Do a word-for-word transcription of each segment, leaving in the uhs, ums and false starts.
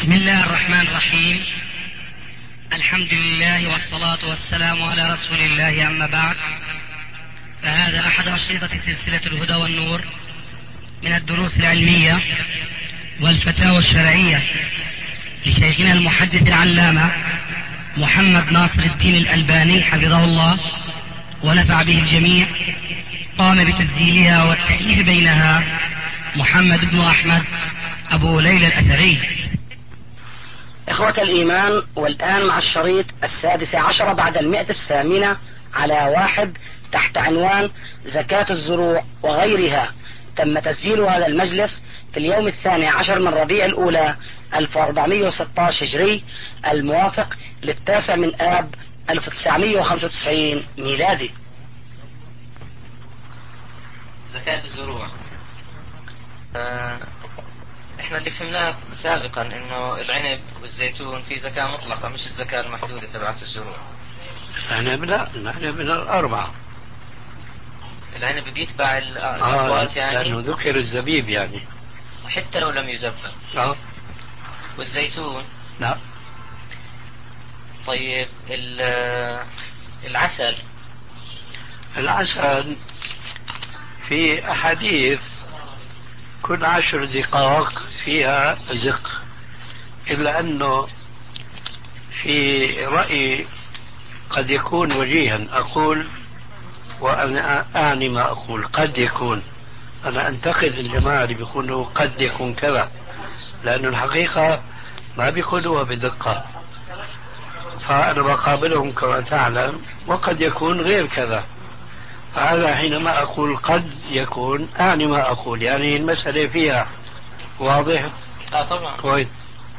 بسم الله الرحمن الرحيم. الحمد لله والصلاة والسلام على رسول الله، أما بعد، فهذا أحد أشرطة سلسلة الهدى والنور من الدروس العلمية والفتاوى الشرعية لشيخنا المحدث العلامة محمد ناصر الدين الألباني حفظه الله ونفع به الجميع. قام بتسجيلها والتأليف بينها محمد بن أحمد أبو ليلى الأثري. إخوة الإيمان، والآن مع الشريط السادس عشر بعد المئة الثامنة على واحد تحت عنوان زكاة الزروع وغيرها. تم تسجيل هذا المجلس في اليوم الثاني عشر من ربيع الأولى ألف وأربعمائة وستة عشر هجري، الموافق للتاسع من آب ألف وتسعمائة وخمسة وتسعين ميلادي. زكاة الزروع. آه احنا اللي فهمناه سابقا انه العنب والزيتون في زكاة مطلقة، مش الزكاة المحدودة تبعت الزروع. العنب لا، العنب من الأربعة. العنب بيتبع الأقوات آه يعني، لأنه ذكر الزبيب يعني حتى لو لم يزبط. آه والزيتون لا. طيب العسل العسل في أحاديث كل عشر دقائق فيها زق، إلا أنه في رأيي قد يكون وجيها أقول، وأنا أعني ما أقول، قد يكون. أنا أنتقد الجماعة اللي بيقولوا قد يكون كذا، لأن الحقيقة ما بيقولوها بدقة، فأنا بقابلهم كما تعلم، وقد يكون غير كذا. فهذا حينما أقول قد يكون أعني ما أقول، يعني المسألة فيها واضح. آه طبعا. كويس.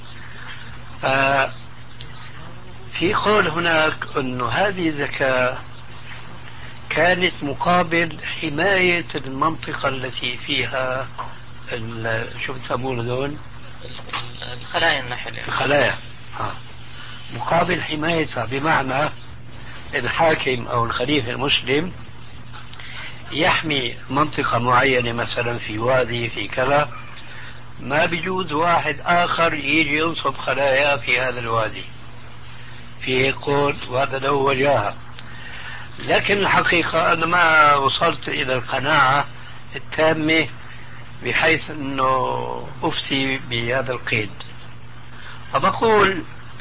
آه في قول هناك أنه هذه زكاة كانت مقابل حماية المنطقة التي فيها شو بتسمونه دول؟ الخلايا النحل يعني. الخلايا. آه. مقابل حمايتها، بمعنى الحاكم أو الخليفة المسلم يحمي منطقة معينة، مثلا في وادي في كذا، ما بيجوز واحد آخر يجي ينصب خلايا في هذا الوادي، في قول، وهذا له وجاهة. لكن الحقيقة أنا ما وصلت إلى القناعة التامة بحيث أنه أفتي بهذا القيد، فبقول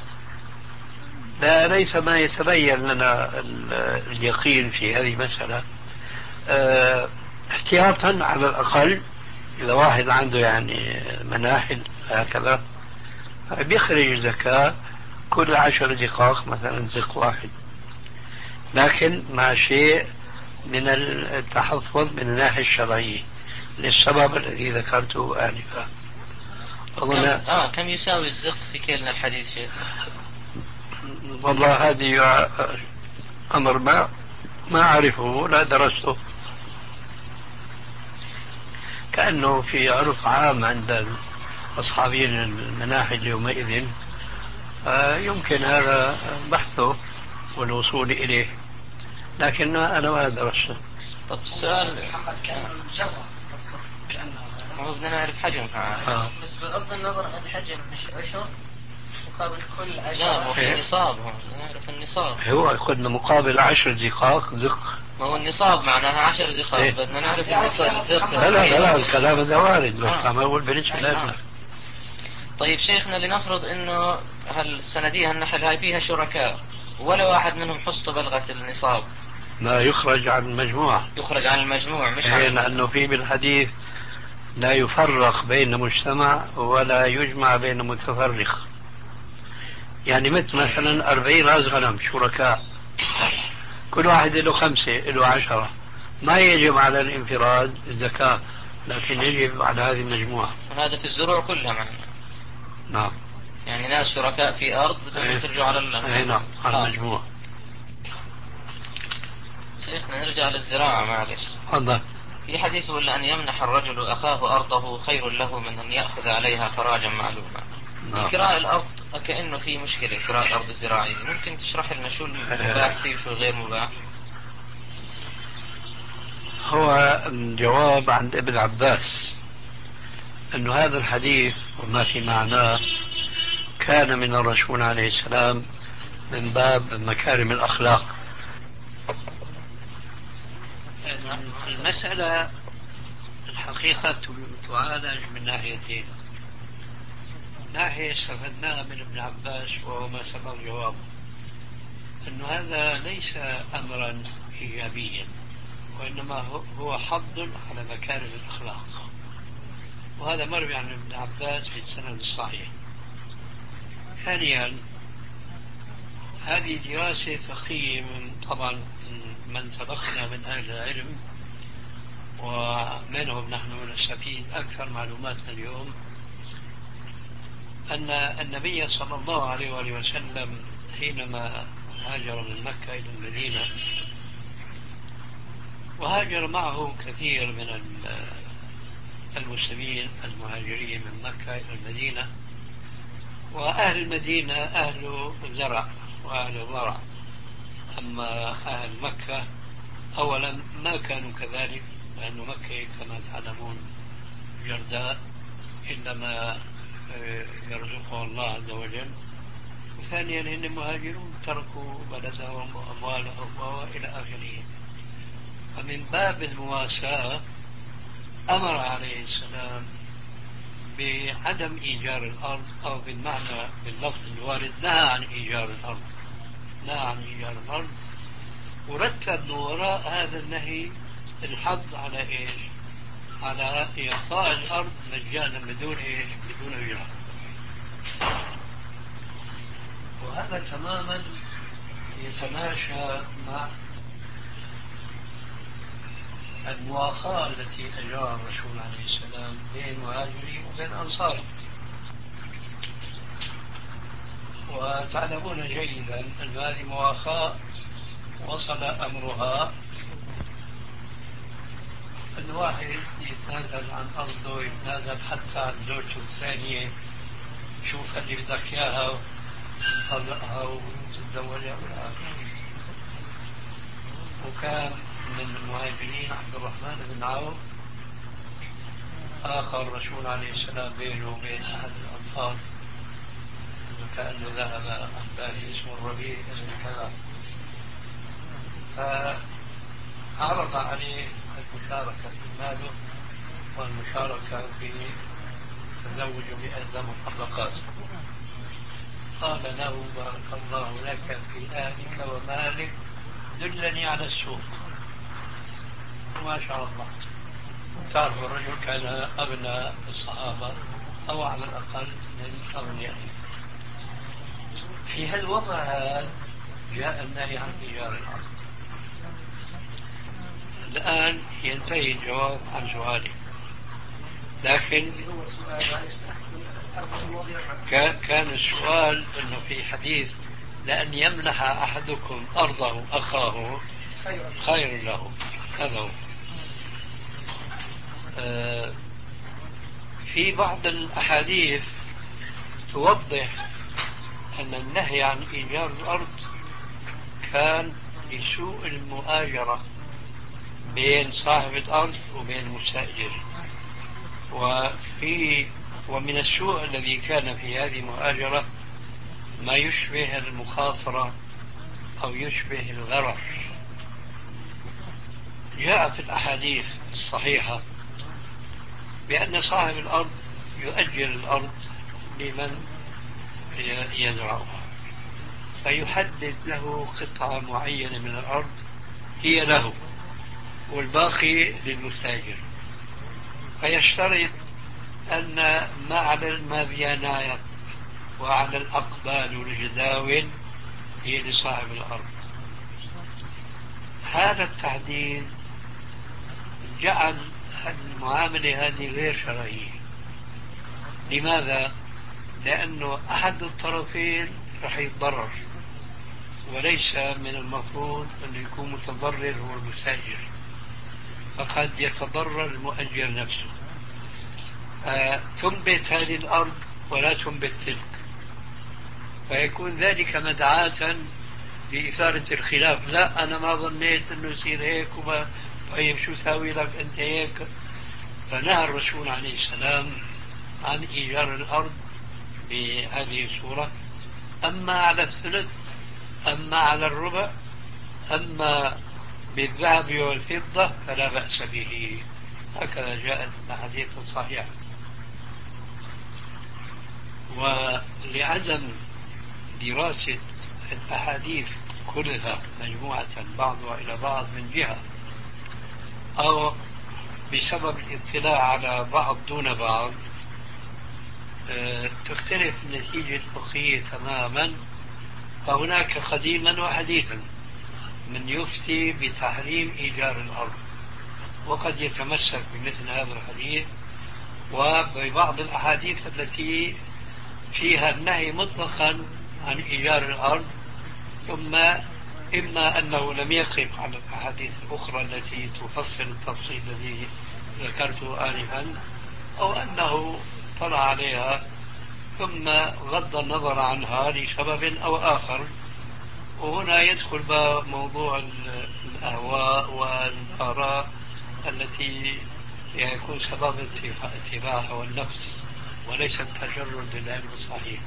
لا، ليس ما يتبين لنا اليقين في هذه المسألة. اه احتياطا على الأقل، إذا واحد عنده يعني مناحل هكذا بيخرج زكاة كل عشر دقائق مثلا زق واحد، لكن مع شيء من التحفظ من الناحية الشرعية للسبب الذي ذكرته آنفا. كم, آه كم يساوي الزق في كيلنا الحديث شيخ؟ والله هذه أمر ما ما أعرفه ولا درسته، كأنه في عرف عام عند أصحابين المناحل يومئذ، آه يمكن هذا بحثه والوصول إليه، لكن أنا ما درسته. طب السؤال هو بدنا نعرف حجمها. آه. بس بغض النظر عن الحجم مش عشر مقابل كل عشرة؟ لا، هو في نصاب، هو نعرف النصاب. هو قلنا مقابل عشر دقائق زق. ما هو النصاب معناها عشر زقاق. إيه؟ بدنا نعرف النصاب الزق. لا لا لا، الكلام هذا وارد، بس آه. ما أقول بالنسبة لنا. طيب شيخنا، لنفرض إنه هالسندية النحل هاي فيها شركاء ولا واحد منهم حصته بلغة النصاب، لا يخرج عن المجموعة. يخرج عن المجموع مش عن، لأنه في بالحديث لا يفرق بين مجتمع ولا يجمع بين متفرق. يعني مثل مثلا أربعين رأس غنم شركاء، كل واحد له خمسة له عشرة، ما يجب على الانفراد الزكاة، لكن يجب على هذه المجموعة. هذا في الزروع كلها معنا. نعم. يعني ناس شركاء في أرض بدهم يخرجوا على المجموعة. نعم، على المجموعة. شيخنا نرجع للزراعة معلش. تفضل. في حديث ولا أن يمنح الرجل أخاه أرضه خير له من أن يأخذ عليها خراجا معلوما. نعم. كراء الأرض كأنه في مشكلة، كراء الأرض الزراعية، ممكن تشرح لنا شو المباح فيه وشو غير مباح؟ هو الجواب عند ابن عباس أنه هذا الحديث وما في معناه كان من الرسول عليه السلام من باب مكارم الأخلاق. المسألة الحقيقة تعالج من ناحيتين. ناحية استفدناها من ابن عباس وهو ما سبق جوابه، أن هذا ليس أمرا إيجابيا، وإنما هو حض على مكارم الأخلاق، وهذا مروي عن ابن عباس في السند الصحيح. ثانيا، هذه دراسة فقهية من طبعا من سبقنا من أهل العلم، ومنهم نحن نستفيد أكثر معلوماتنا اليوم، أن النبي صلى الله عليه وآله وسلم حينما هاجر من مكة إلى المدينة، وهاجر معه كثير من المسلمين المهاجرين من مكة إلى المدينة، وأهل المدينة أهل زرع وأهل ضرع، أما أهل مكة أولا ما كانوا كذلك، لأن مكة كما تعلمون جرداء إلا ما يرزقه الله عز وجل. وثانيا إن مهاجرون تركوا بلدهم وأموالهم وإلى آخره. فمن باب المواساة أمر عليه السلام بعدم إيجار الأرض، أو بالمعنى باللفظ الوارد نهى عن إيجار الأرض، نهى عن إيجار الأرض، ورتب من وراء هذا النهي الحظ على إيش؟ على إعطاء الأرض مجانا بدون إيش؟ بدون أجرة. وهذا تماما يتماشى مع المواخاة التي أجراها الرسول عليه السلام بين مهاجرين وبين أنصار. وتعلمون جيدا أن هذه مواخاة وصل أمرها الواحد يتنازل عن أرضه، يتنازل حتى عن زوجته الثانية، شوف اللي بدك إياها وتطلقها وتتزوجها ولا آخره. وكان من المهاجرين عبد الرحمن بن عوف آخر الرسول عليه السلام بينه وبين أحد الأنصار، كأنه ذهب عن باله اسمه الربيع اسم كذا، فعرض عليه المشاركة في ماله والمشاركة في تزوج بإحدى مطلقاته. قال له بارك الله لك في أهلك ومالك، دلني على السوق. وما شاء الله، تعرف الرجل كان أغنى الصحابة أو على الأقل من أغنياء. في هالوضع هذا جاء النهي عن إيجار الأرض. الآن ينتهي الجواب عن سؤالي، لكن كان السؤال أنه في حديث لأن يمنح أحدكم أرضه أخاه خير له، هذا هو. آه في بعض الأحاديث توضح أن النهي عن إيجار الأرض كان لسوء المؤاجرة بين صاحب الأرض وبين المستأجر. وفي ومن السوء الذي كان في هذه المؤاجرة ما يشبه المخاطرة أو يشبه الغرر. جاء في الأحاديث الصحيحة بأن صاحب الأرض يؤجر الأرض لمن يزرعها، فيحدد له قطعة معينة من الأرض هي له والباقي للمستاجر، فيشترط أن ما على المابيانات وعلى الأقبال والجداول هي لصاحب الأرض. هذا التحديد جعل المعاملة هذه غير شرعية. لماذا؟ لأنه أحد الطرفين رح يتضرر، وليس من المفروض أن يكون متضرر هو المستأجر، فقد يتضرر المؤجر نفسه. آه تنبت هذه الأرض ولا تنبت تلك، فيكون ذلك مدعاة لإثارة الخلاف. لا أنا ما ظنيت أنه يصير هيك، وما طيب شو ساوي لك أنت هيك. فنهى الرسول عليه السلام عن إيجار الأرض بهذه الصورة. أما على الثلث، أما على الربع، أما بالذهب والفضة فلا بأس به. هكذا جاءت الأحاديث الصحيحة. ولعدم دراسة الأحاديث كلها مجموعة بعضها إلى بعض من جهة، أو بسبب الاطلاع على بعض دون بعض، تختلف النتيجة الفقهية تماما. فهناك قديما وحديثا من يفتي بتحريم إيجار الأرض، وقد يتمسك بمثل هذا الحديث وببعض الأحاديث التي فيها النهي مطلقا عن إيجار الأرض، ثم إما أنه لم يقف على الأحاديث الأخرى التي تفصل التفصيل الذي ذكرته آنفا، أو أنه طلع عليها ثم غض النظر عنها لسبب أو آخر. وهنا يدخل بقى موضوع الأهواء والآراء التي يكون سبب اتباع هوى النفس وليس التجرد للعلم الصحيح.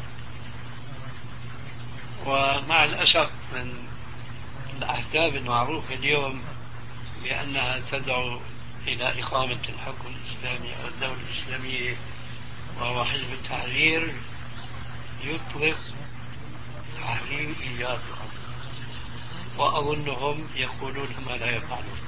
ومع الأسف من الأحزاب المعروفة اليوم بأنها تدعو إلى إقامة الحكم الإسلامي أو الدولة الإسلامية وهو حزب التحرير، يطلق تحريم إيجار الأرض، وأظنهم يقولون ما لا يفعلون،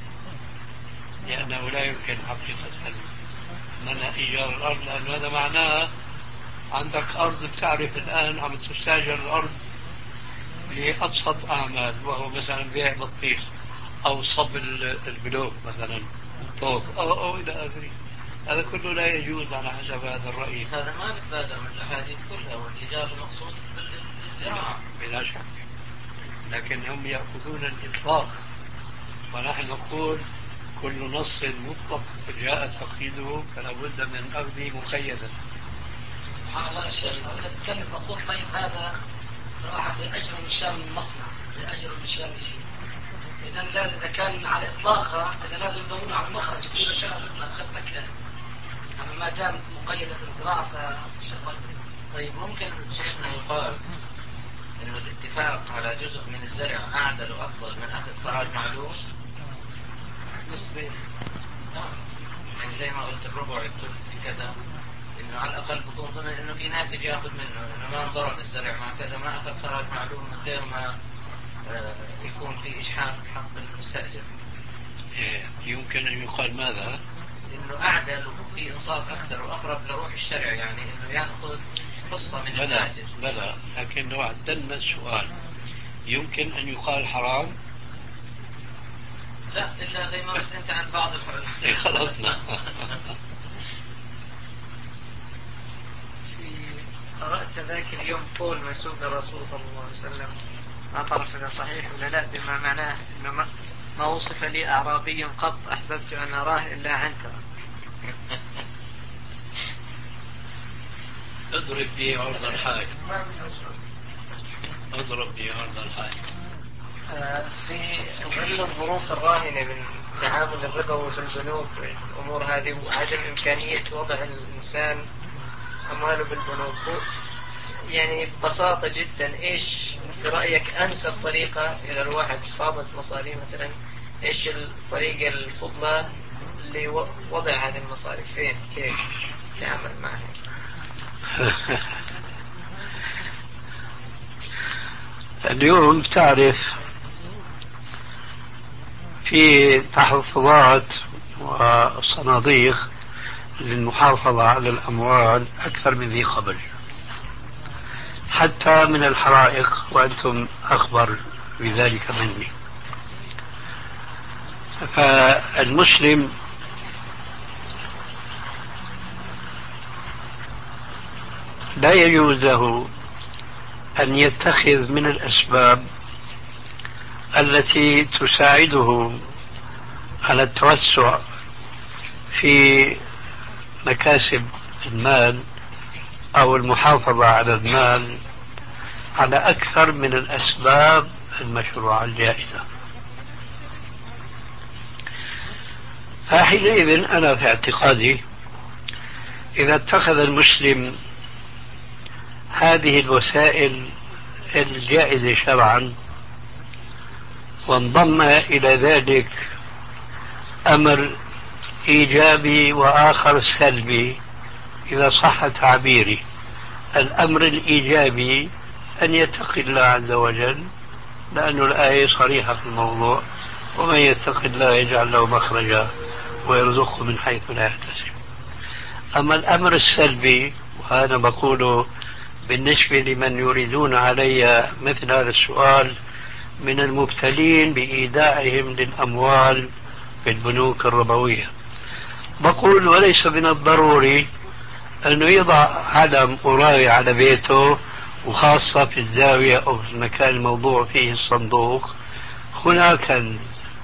لأنه لا يمكن حقيقة منع إيجار الأرض، لأن هذا معناه عندك أرض بتعرف الآن عم تستاجر الأرض لأبسط أعمال، وهو مثلا بيع بطيخ أو صب البلوك مثلا طوب أو, أو إلى آخره. هذا كله لا يجوز على حسب هذا الرأي. هذا ما بتبادر من الأحاديث كلها، والإيجار المقصود بالزراعة بلا شك، لكن هم يأخذون الإطلاق، ونحن نقول كل نص مطلق جاء تقييده فلا بد من أخذه مقيدا. سبحان الله يا شيخ، أنا أتكلم أقول طيب هذا راح لأجر من شام المصنع، لأجر من شام شيء، إذا لا إذا كان على إطلاقها إذا لازم يدورون على المخرج كل أشياء أساسنا بشكل، أما ما دام مقيدة بالزراعة فشغل. طيب ممكن شيخنا يقال إنه الاتفاق على جزء من الزرع أعدل وأفضل من أخذ قرار معلوم نسبيا، يعني زي ما قلت الربع الثلث كذا، إنه على الأقل بكون ضمن إنه في ناتج يأخذ منه، إنه ما انضرب الزرع مع كذا، ما أخذ قرار معلوم من غير ما آه يكون في إجحاف حق المستأجر. يمكن أن يقال ماذا؟ إنه أعدل وفي إنصاف أكثر وأقرب لروح الشرع، يعني إنه يأخذ حصة من الناتج. بلى، لكن لو عدلنا السؤال يمكن أن يقال حرام؟ لا، إلا زي ما قلت أنت عن بعض الحرام. خلصنا. قرأت ذاك اليوم قول منسوب للرسول صلى الله عليه وسلم، ما أعرف إذا صحيح ولا لا، بما معناه إنه ما, ما وصف لي أعرابي قط أحببت أن أراه إلا عنترا. اضرب به عرض الحائط، اضرب به عرض الحائط. في ظل الظروف الراهنة من تعامل الربوي في البنوك والأمور هذه وعدم إمكانية وضع الإنسان أمواله بالبنوك، يعني ببساطة جدا إيش في رأيك أنسب طريقة إذا الواحد فاضت مصاري مثلا، إيش الطريقة الفضلى لوضع هذه المصاري فين، كيف تعمل معها؟ اليوم تعرف في تحفظات وصناديق للمحافظة على الأموال أكثر من ذي قبل، حتى من الحرائق، وأنتم أخبر بذلك مني. فالمسلم لا يجوز له أن يتخذ من الأسباب التي تساعده على التوسع في مكاسب المال أو المحافظة على المال على أكثر من الأسباب المشروعة الجائزة. فحينئذ أنا في اعتقادي إذا اتخذ المسلم هذه الوسائل الجائزة شرعا، وانضم إلى ذلك أمر إيجابي وآخر سلبي إذا صح تعبيري. الأمر الإيجابي أن يتقي الله عز وجل، لأن الآية صريحة في الموضوع: ومن يتق الله يجعل له مخرجا ويرزقه من حيث لا يحتسب. أما الأمر السلبي، وهذا بقوله بالنسبة لمن يريدون علي مثل هذا السؤال من المبتلين بإيداعهم للأموال في البنوك الربوية، بقول وليس من الضروري أنه يضع علم قراي على بيته، وخاصة في الزاوية أو في المكان الموضوع فيه الصندوق هناك كنز.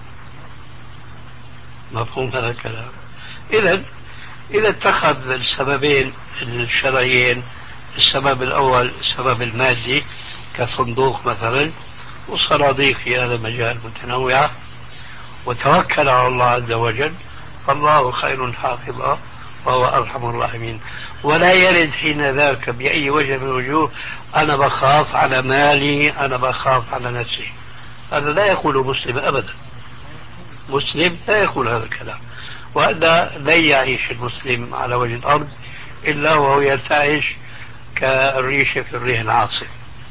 مفهوم هذا الكلام؟ إذا إذا اتخذ السببين الشرعيين، السبب الأول السبب المادي كصندوق مثلا والصناديق في هذا المجال متنوعة، وتوكل على الله عز وجل، فالله خير حافظا وهو أرحم الراحمين. ولا يرد حين ذاك بأي وجه من الوجوه أنا بخاف على مالي، أنا بخاف على نفسي. هذا لا يقول مسلم أبدا. مسلم لا يقول هذا الكلام، وهذا لن يعيش المسلم على وجه الأرض إلا وهو يرتعش كالريشة في الريح العاصف.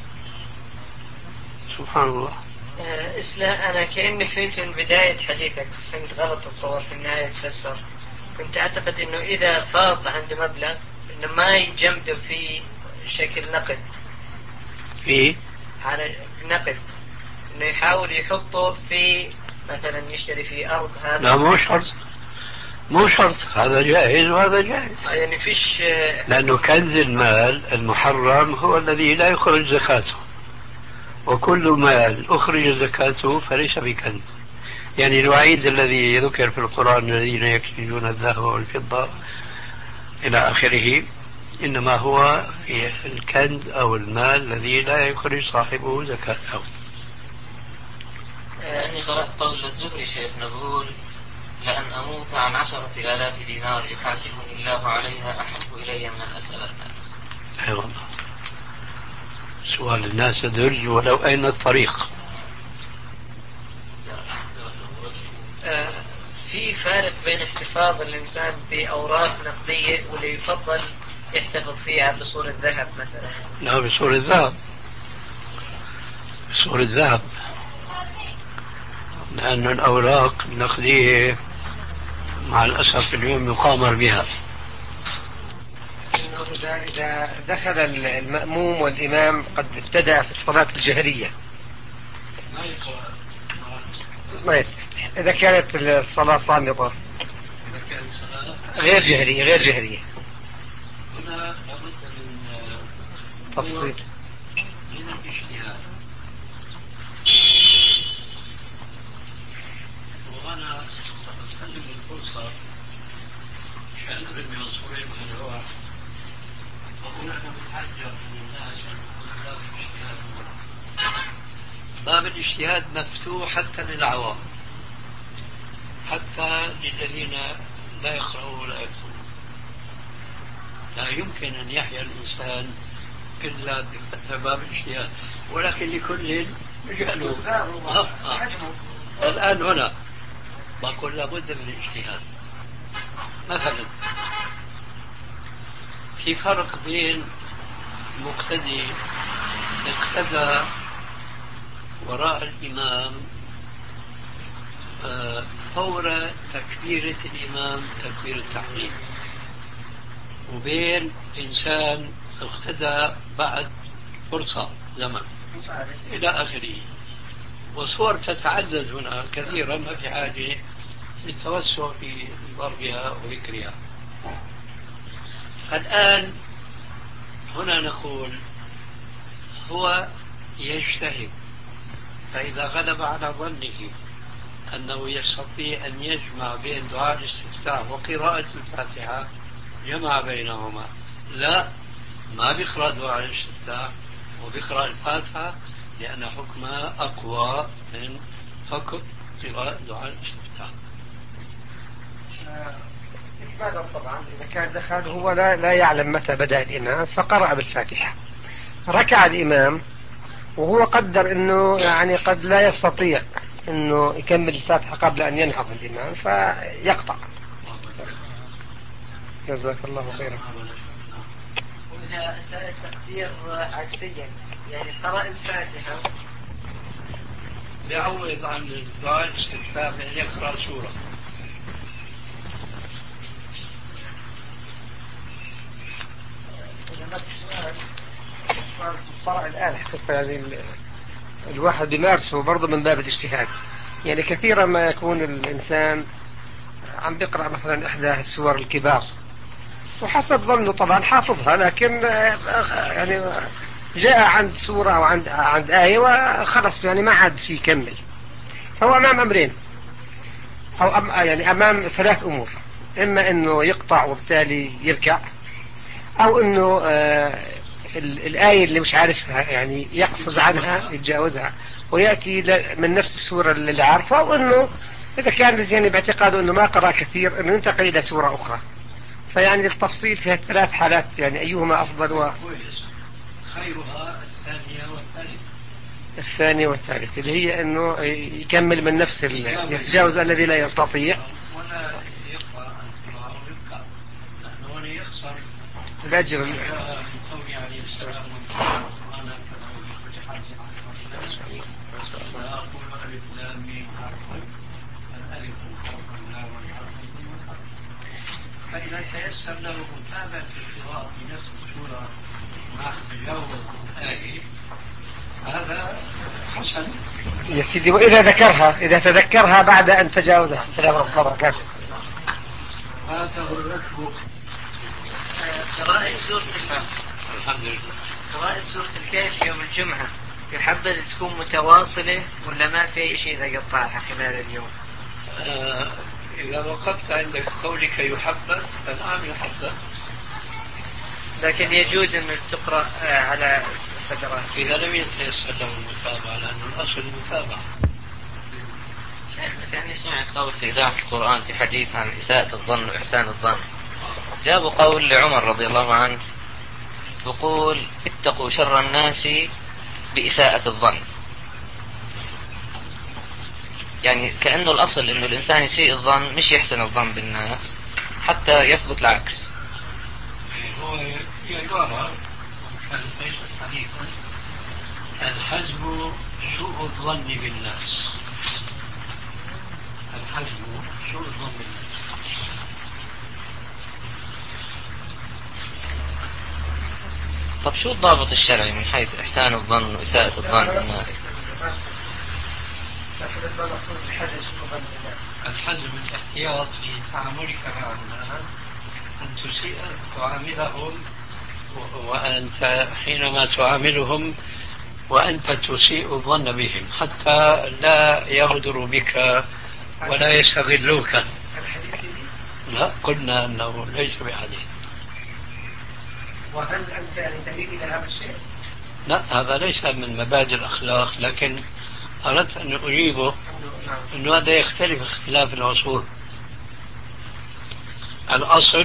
سبحان الله. إسلام، أنا كأني فهمت من بداية حديثك، فهمت غلط الصور في النهاية تفسر. كنت أعتقد أنه إذا فاض عنده مبلغ أنه ما يجمده في شكل نقد، في على نقد، أنه يحاول يحطه في مثلا يشتري في أرض. هذا لا، مو شرط، مو شرط، هذا جائز وهذا جائز. يعني فيش، لأنه كنز المال المحرم هو الذي لا يخرج زكاته، وكل مال أخرج زكاته فليس بكنز. يعني الوعيد الذي ذكر في القرآن الذين يكنزون الذهب والفضة إلى آخره إنما هو في الكنز أو المال الذي لا يخرج صاحبه زكاته. يعني قرأت قول الزهري شيخنا بقول: لأن أموت عن عشرة آلاف دينار يحاسبني الله عليها أحب إلي من أن أسأل الناس. أي والله، سؤال الناس درج ولو أين الطريق. آه في فارق بين احتفاظ الإنسان بأوراق نقدية واللي يفضل يحتفظ فيها بصورة ذهب مثلا؟ لا، بصورة ذهب، بصورة ذهب، لأن الأوراق النقدية مع الأسف اليوم يقامر بها. إذا إذا دخل المأموم والإمام قد ابتدأ في الصلاة الجهرية ما يستفتح، إذا كانت الصلاة صامتة غير جهرية غير جهرية هنا لابد من تفصيل. من الاجتهاد، وأنا أستخدم الفرصة عشان أرمي عنصرين من الروح، وأقول أنا متحجر من الناس باب الاجتهاد مفتوح حتى للعوام، حتى للذين لا يقرأوا ولا يكتبون. لا يمكن أن يحيا الإنسان إلا بفتح باب الاجتهاد، ولكن لكل مجاله. آه آه. الآن هنا بقول لابد من الاجتهاد. مثلا في فرق بين مقتدي اقتدى وراء الإمام فور تكبيرة الإمام تكبير التحريم، وبين إنسان اقتدى بعد فرصة زمن إلى آخره. وصور تتعدد هنا كثيرا، ما في حاجة للتوسع في ضربها وذكرها. الآن هنا نقول هو يجتهد، فإذا غلب على ظنه أنه يستطيع أن يجمع بين دعاء الاستفتاح وقراءة الفاتحة جمع بينهما. لا، ما بيقرأ دعاء الاستفتاح وبيقرأ الفاتحة، لأن حكمها أقوى من حكم قراءة دعاء الاستفتاح. استكمالا طبعا إذا كان دخل هو لا, لا يعلم متى بدأ الإمام فقرأ بالفاتحة، ركع الإمام وهو قدر أنه يعني قد لا يستطيع أنه يكمل الفاتحة قبل أن ينهض الإمام فيقطع. جزاك الله خيرا. وإذا سأل التقدير عكسيا يعني قرأ الفاتحة يعوض عن الدعاء الاستفتاح بأن يقرأ سورة. الصرع الآن حقيقة يعني الواحد بيمارسه برضه من باب الاجتهاد. يعني كثيرا ما يكون الإنسان عم بيقرأ مثلا إحدى السور الكبار وحسب ظنه طبعا حافظها، لكن يعني جاء عند سورة أو عند عند آية وخلص يعني ما عاد في يكمل. فهو أمام أمرين أو أم يعني أمام ثلاث أمور: إما إنه يقطع وبالتالي يركع، أو إنه آه الآية اللي مش عارفها يعني يقفز عنها يتجاوزها ويأتي من نفس السورة اللي عارفها، أو إنه إذا كان يعني باعتقاده إنه ما قرأ كثير إنه ينتقل إلى سورة أخرى. فيعني التفصيل في الثلاث حالات يعني أيهما أفضل و... خيرها الثانية والثالثة. الثانية والثالثة اللي هي إنه يكمل من نفس ال... يتجاوز الذي لا يستطيع ولا يقطع ويبقى لأنه يخسر الأجر. من قول عليه السلام وأنا فأقول ألف لام ميم حرف الألف حرف اللام والحرف. فإذا تيسر له متابعة القراءة في نفس السورة مع تجاوز الآية هذا حسن يا سيدي. وإذا ذكرها إذا تذكرها بعد أن تجاوزها. السلام عليكم ورحمة الله وبركاته. فاته الركب. قراءة سورة الحمد لله قراءة سورة الكهف يوم الجمعة يحبذ تكون متواصلة ولا ما في شيء إذا قطعها خلال اليوم؟ آه إذا وقفت عند قولك يحبذ فنعم يحبذ، لكن يجوز أن تقرأ على فترات إذا لم يتيسر له المتابعة، لأن الأصل المتابعة. شيخنا كان يسمع قول في إذاعة القرآن في حديث عن إساءة الظن وإحسان الظن، جابوا قول لعمر رضي الله عنه يقول اتقوا شر الناس بإساءة الظن، يعني كأنه الأصل إنه الإنسان يسيء الظن مش يحسن الظن بالناس حتى يثبت العكس. هو يعبر ليست حديثا الحزم سوء الظن بالناس، الحزم سوء الظن بالناس. طب شو الضابط الشرعي من حيث إحسان الظن وإساءة الظن بالناس؟ الحزم الاحتياط في تعاملك مع الناس أن تسيء تعاملهم، وأنت حينما تعاملهم وأنت تسيء الظن بهم حتى لا يغدروا بك ولا يستغلوك. لا، قلنا أنه ليس بحديث. وهل أنت يعني تميل إلى هذا الشيء؟ لا، هذا ليس من مبادئ الأخلاق، لكن أردت أن أجيبه أنه هذا يختلف اختلاف العصور. الأصل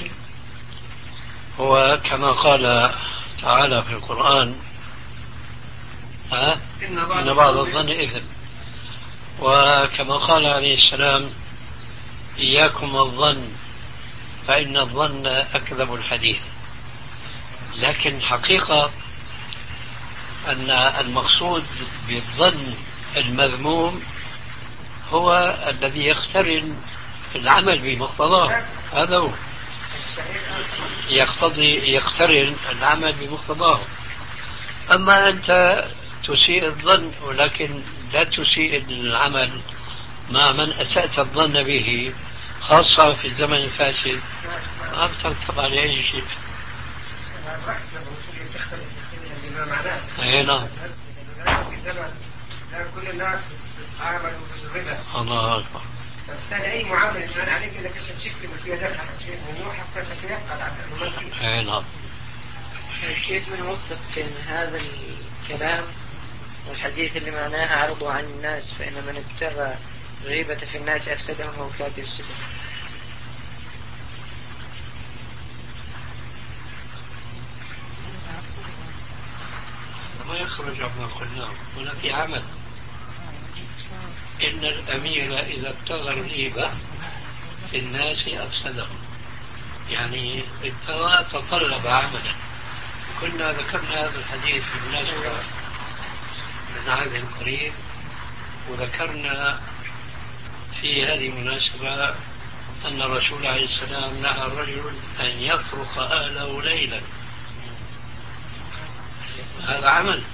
هو كما قال تعالى في القرآن ها؟ إن بعض الظن إثم، وكما قال عليه السلام إياكم الظن فإن الظن أكذب الحديث. لكن حقيقة أن المقصود بالظن المذموم هو الذي يقترن العمل بمقتضاه، هذا هو يقتضي يقترن العمل بمقتضاه. أما أنت تسيء الظن ولكن لا تسيء العمل مع من أسأت الظن به، خاصة في الزمن الفاسد، ما بترتب على أي شيء. أي نعم. كل الناس تعاملوا بالربا. الله أكبر. فبالتالي أي معاملة كان عليك إذا كنت تشك إنه فيها دخل شيء ممنوع حتى أنك يفقد عن المنزل. أي نعم. كيف بنوفق بين هذا الكلام والحديث اللي معناه أعرضوا عن الناس فإن من ابتغى غيبة في الناس أفسدهم أو كاد يفسدهم؟ يخرج عما قلناه. هنا في عمل. إن الأمير إذا ابتغى الريبة في الناس أفسدهم، يعني ابتغى تطلب عملا. كنا ذكرنا هذا الحديث بالمناسبة من عهد قريب، وذكرنا في هذه المناسبة أن الرسول عليه السلام نهى الرجل أن يفرق أهله ليلا. هذا عمل.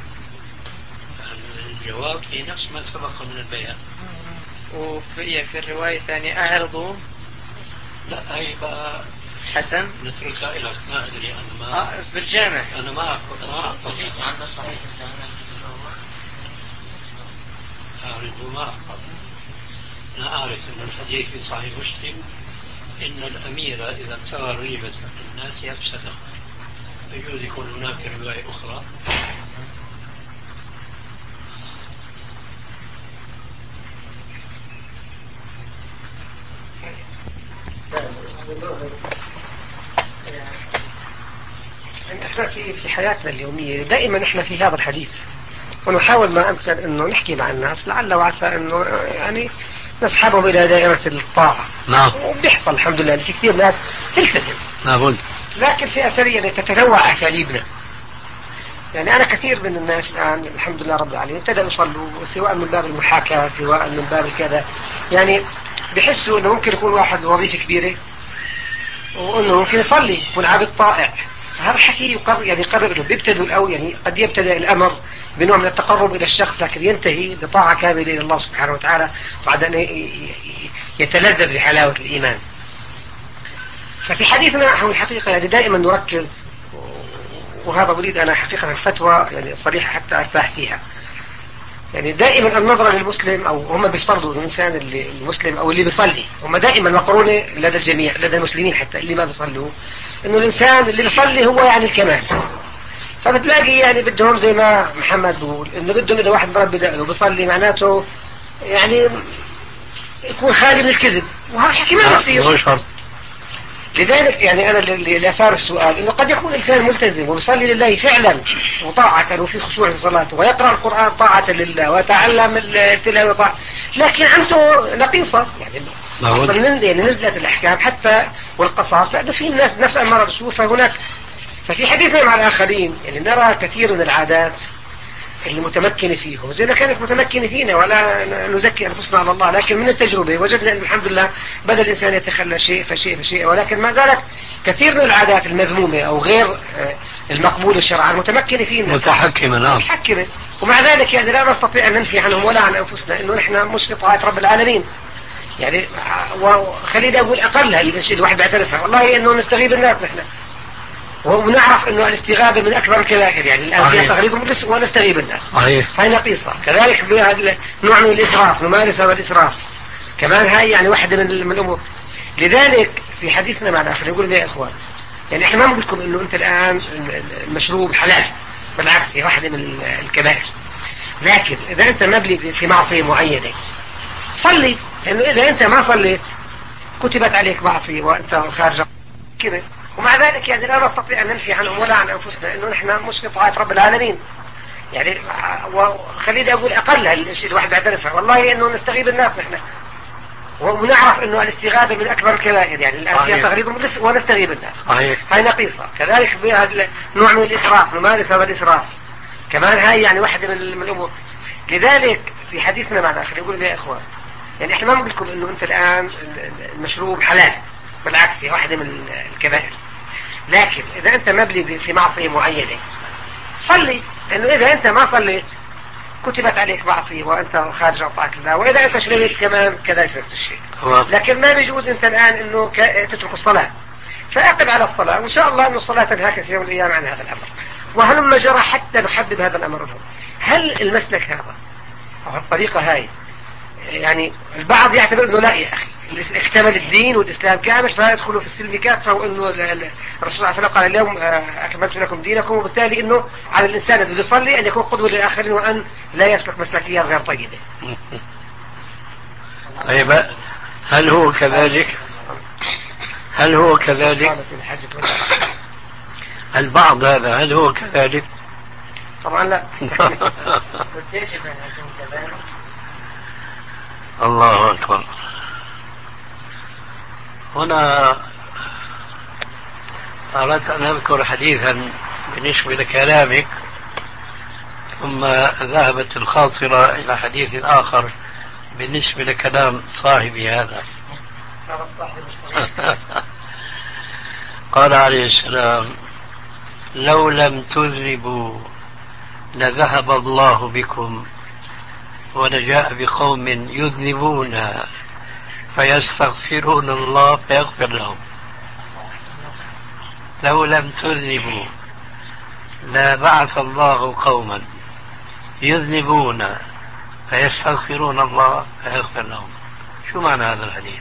الجواب في نفس ما سبق من البيان. وفي في الرواية الثانية أعرضوا. لا هي بقى حسن نتركها لك، ما أدري أنا ما آه في الجامع أنا ما أحفظ ما أحفظ عنده صحيح الجامع أعرف ما أحفظ. أنا أعرف أن الحديث في صحيح مسلم إن الأمير إذا ابتغى الريبة في الناس أفسده. يجوز يكون هناك رواية أخرى. احنا في في حياتنا اليومية دائما احنا في هذا الحديث، ونحاول ما امكن انه نحكي مع الناس لعل وعسى انه يعني نسحبهم الى دائرة الطاعة. نعم. وبيحصل الحمد لله في كثير ناس تلتزم. نعم. لكن في اساليب يعني تتنوع اساليبنا. يعني انا كثير من الناس الان الحمد لله رب العالمين ابتدأوا يصلوا، سواء من باب المحاكاة سواء من باب الكذا، يعني بحسوا انه ممكن يكون واحد وظيفة كبيرة وانه ممكن يصلي يكون عابد طائع. هذا حكي يقرر يعني يقرر انه بيبتدوا الاول، يعني قد يبتدأ الامر بنوع من التقرب الى الشخص لكن ينتهي بطاعة كاملة الى الله سبحانه وتعالى بعد ان يتلذذ بحلاوة الايمان. ففي حديثنا نحن الحقيقة يعني دائما نركز، وهذا أريد أنا حقيقة الفتوى يعني صريحة حتى أرتاح فيها. يعني دائما النظرة للمسلم، أو هم بيفترضوا الإنسان اللي المسلم أو اللي بيصلي، هم دائما مقرونة لدى الجميع لدى المسلمين حتى اللي ما بيصلوا، إنه الإنسان اللي بيصلي هو يعني الكمال. فبتلاقي يعني بدهم زي ما محمد بيقول إنه بدهم إذا واحد مربي دقنه بيصلي معناته يعني يكون خالي من الكذب، وهذا حكي ما بيصير. لذلك يعني أنا اللي أثار السؤال إنه قد يكون إنسان ملتزم ويصلي لله فعلا وطاعة وفي خشوع في صلاته ويقرأ القرآن طاعة لله ويتعلم التلاوة طاعة، لكن عنده نقيصة. يعني أصلا يعني نزلت الأحكام حتى والقصاص لأنه في الناس نفس أمر الرسول. فهناك ففي حديثنا مع الآخرين يعني نرى كثير من العادات اللي متمكن فيهم زي ما كانت متمكنة فينا، ولا نزكي أنفسنا على الله، لكن من التجربة وجدنا أن الحمد لله بدأ الإنسان يتخلى شيء فشيء فشيء، ولكن ما زالت كثير من العادات المذمومة أو غير المقبولة شرعا متمكنة فينا متحكمة. نعم متحكمة. ومع ذلك يعني لا نستطيع أن ننفي عنهم ولا عن أنفسنا إنه نحن مش في طاعة رب العالمين. يعني وخليني أقول أقلها الشيء الواحد بيعترفها والله إنه نستغيب الناس نحن، ونعرف انه الاستغاثة من اكبر الكبائر، يعني الان فيها تغريب ونستغيب الناس صحيح. هاي نقيصة. كذلك نوع من الاسراف، نمارسة والاسراف كمان هاي يعني واحدة من, من الامور. لذلك في حديثنا مع الاخر يقول يا اخوان يعني احنا ما نقول لكم انه انت الان المشروب حلال، بالعكس هي واحدة من الكبائر، لكن اذا انت مبلي في معصية معينة صلي، لانه اذا انت ما صليت كتبت عليك معصية وانت خارج كده. ومع ذلك يعني لا نستطيع أن ننفي عنهم ولا عن أنفسنا إنه نحن مش في طاعة رب العالمين. يعني وخليني أقول أقلها الشيء الواحد بيعترفها والله إنه نستغيب الناس نحن، ونعرف إنه الاستغاثة من أكبر الكبائر، يعني الآن فيها تغريب ونستغيب الناس صحيح. هاي نقيصة. كذلك نوع من الإسراف، نمارسة والإسراف كمان هاي يعني واحدة من الأمور. لذلك في حديثنا مع الآخر يقول يا إخوان يعني إحنا ما نقول لكم إنه أنت الآن المشروب حلال، بالعكس هي واحدة من الكبائر، لكن إذا أنت مبلي في معصية معينة صلي، لأنه إذا أنت ما صليت كتبت عليك معصية وأنت خارج طاعة الله، وإذا أنت شربت كمان كذلك نفس الشيء. لكن ما بيجوز أنت الآن أنه تترك الصلاة، فأقب على الصلاة وإن شاء الله أن الصلاة تنهاك في يوم من الأيام عن هذا الأمر، وهلما جرى حتى نحبب هذا الأمر له. هل المسلك هذا أو الطريقة هاي يعني البعض يعتبر أنه لا يا أخي اكتمل الدين والإسلام كامل فيدخلوا في السلم كافة، وأنه الرسول صلى الله عليه وسلم قال اليوم أكملت لكم دينكم، وبالتالي أنه على الإنسان الذي يصلي أن يكون قدوة للآخرين وأن لا يسلك مسلكيات غير طيبة. طيب هل هو كذلك؟ هل هو كذلك؟ البعض هذا هل هو كذلك؟ طبعا لا. بس يجب أن يكون كذلك. الله أكبر. هنا أردت أن أذكر حديثا بالنسبة لكلامك، ثم ذهبت الخاطرة إلى حديث آخر بالنسبة لكلام صاحبي هذا. قال عليه السلام: لو لم تذنبوا لذهب الله بكم ولجاء بقوم يذنبون فيستغفرون الله فيغفر لهم. لو لم تذنبوا لبعث الله قوما يذنبون فيستغفرون الله فيغفر لهم. شو معنى هذا الحديث؟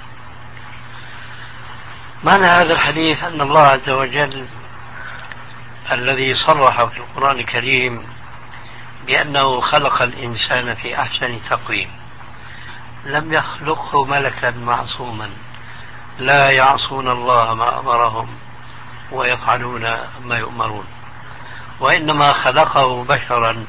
معنى هذا الحديث أن الله عز وجل الذي صرح في القرآن الكريم بأنه خلق الإنسان في أحسن تقويم لم يخلقه ملكا معصوما لا يعصون الله ما أمرهم ويفعلون ما يؤمرون، وإنما خلقه بشرا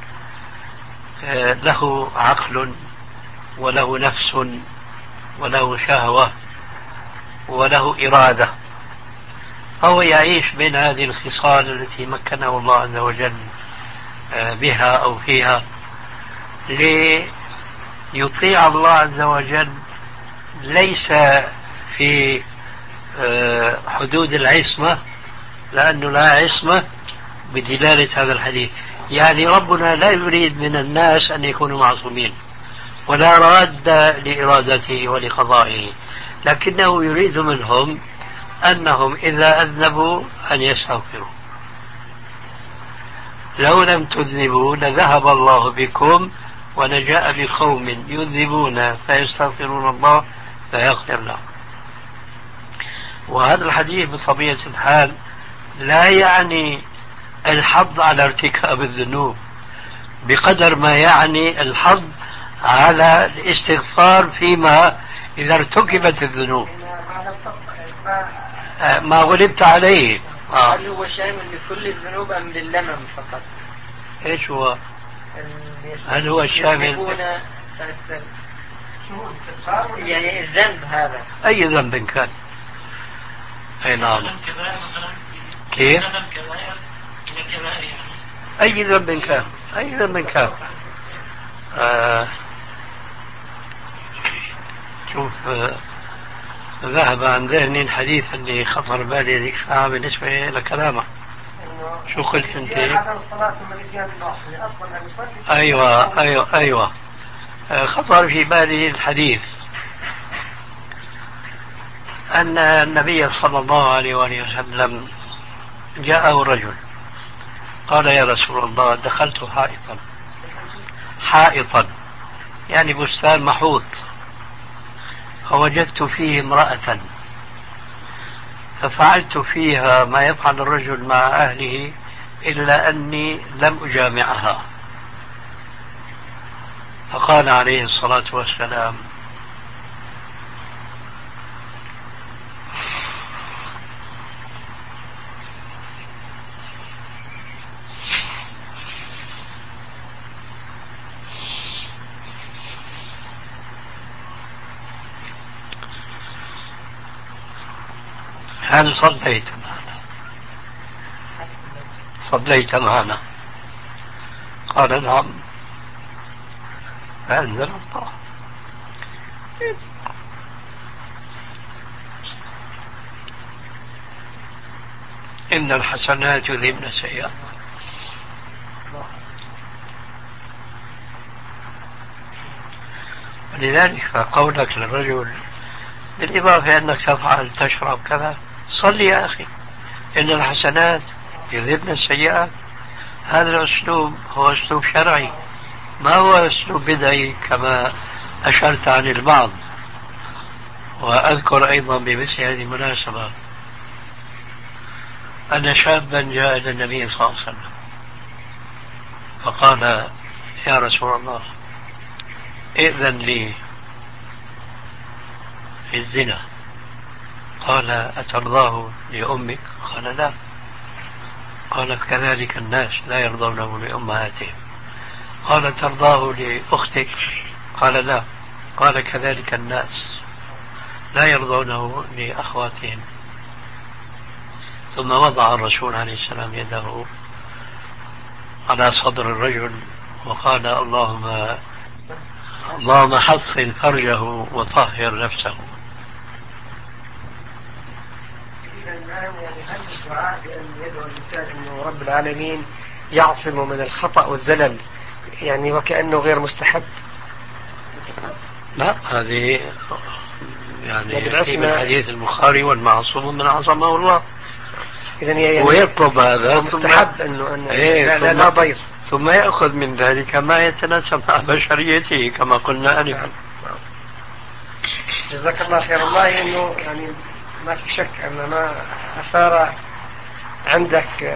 له عقل وله نفس وله شهوة وله إرادة، فهو يعيش بين هذه الخصال التي مكنه الله عز وجل بها أو فيها ليطيع الله عز وجل، ليس في حدود العصمة لأنه لا عصمة بدلالة هذا الحديث. يعني ربنا لا يريد من الناس أن يكونوا معصومين ولا راد لإرادته ولقضائه، لكنه يريد منهم أنهم إذا أذنبوا أن يستغفروا. لو لم تذنبوا لذهب الله بكم ولجاء بقوم يذنبون فيستغفرون الله فيغفر لهم. وهذا الحديث بطبيعة الحال لا يعني الحض على ارتكاب الذنوب بقدر ما يعني الحض على الاستغفار فيما إذا ارتكبت الذنوب ما غلبت عليه. آه. هل هو شامل لكل الذنوب أم للمم فقط؟ إيش هو؟ هل هو شامل؟ يعني الذنب هذا أي ذنب كان؟ أي نعم. كيف؟ أي ذنب كان؟ أي ذنب كان؟ آه شوف آه ذهب عن ذهني الحديث اللي خطر بالي ذيك الساعة بالنسبة لكلامه. شو قلت انت؟ ايوه ايوه ايوه خطر في بالي الحديث ان النبي صلى الله عليه وآله وسلم جاءه رجل قال: يا رسول الله، دخلت حائطا حائطا يعني بستان محوط، فوجدت فيه امرأة ففعلت فيها ما يفعل الرجل مع أهله إلا أني لم أجامعها. فقال عليه الصلاة والسلام: هل صليت معنا؟ صليت معنا؟ قال: نعم. فأنزل الله: إن الحسنات يذهبن السيئات. ولذلك قولك للرجل بالإضافة أنك تفعل تشرب كذا، صل يا أخي، إن الحسنات يذهبن السيئات، هذا الأسلوب هو أسلوب شرعي ما هو أسلوب بدعي كما أشرت عن البعض. وأذكر أيضا بمثل هذه المناسبة أن شابا جاء إلى النبي صلى الله عليه وسلم فقال: يا رسول الله، ائذن لي في الزنا. قال: أترضاه لأمك؟ قال: لا. قال كذلك الناس لا يرضونه لأمهاتهم. قال ترضاه لأختك؟ قال لا. قال كذلك الناس لا يرضونه لأخواتهم. ثم وضع الرسول عليه السلام يده على صدر الرجل وقال اللهم اللهم حصن فرجه وطهر نفسه. يعني هل الدعاء بأن يدعو الإنسان أنه رب العالمين يعصم من الخطأ والزلل يعني وكأنه غير مستحب؟ لا، هذه يعني في من حديث البخاري والمعصوم من عصمه الله. إذن هي يعني ويطلب هذا مستحب أنه أن إيه لا, لا, لا ضير، ثم يأخذ من ذلك ما يتناسب مع بشريته كما قلنا آنفا. جزاك الله خير. الله إنه يعني ما في شك أن ما أثار عندك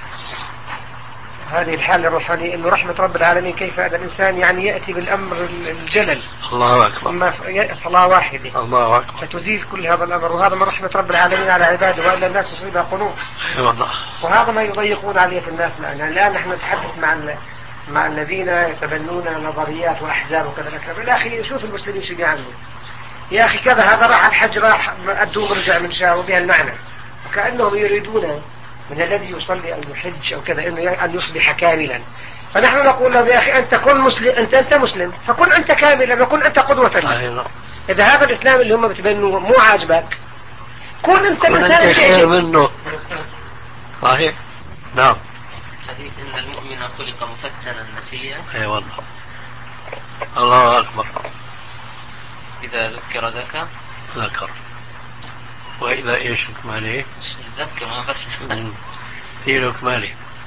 هذه الحالة الروحانية أنه رحمة رب العالمين كيف هذا الإنسان يعني يأتي بالأمر الجلل. الله أكبر. ثم صلاة واحدة الله أكبر فتزيل كل هذا الأمر، وهذا من رحمة رب العالمين على عباده، وإلا الناس يصيبها قنوط. وهذا ما يضيقون عليه الناس الآن. يعني الآن نحن نتحدث مع مع الذين يتبنون نظريات وأحزاب وكذا لكذا. يا أخي شوف المسلمين شو بيعملوا، يا أخي كذا هذا راح الحج راح أدوه ورجع من شاء وبها المعنى، وكأنهم يريدون من الذي يصلي أن يحج أو كذا إنه أن يصبح كاملا. فنحن نقول له يا أخي أنت كن مسلم، أنت أنت مسلم فكن أنت كاملا وكن أنت قدوة لنا. إذا هذا الإسلام اللي هم بتبنوه مو عاجبك كن أنت الإنسان خير منه. صحيح. نعم. حديث إن المؤمن خلق مفتنا نسيا. أي والله. الله أكبر. إذا ذكر ذكر ذكر وإذا إيش كمالي ذكر ما بس في له كمالي.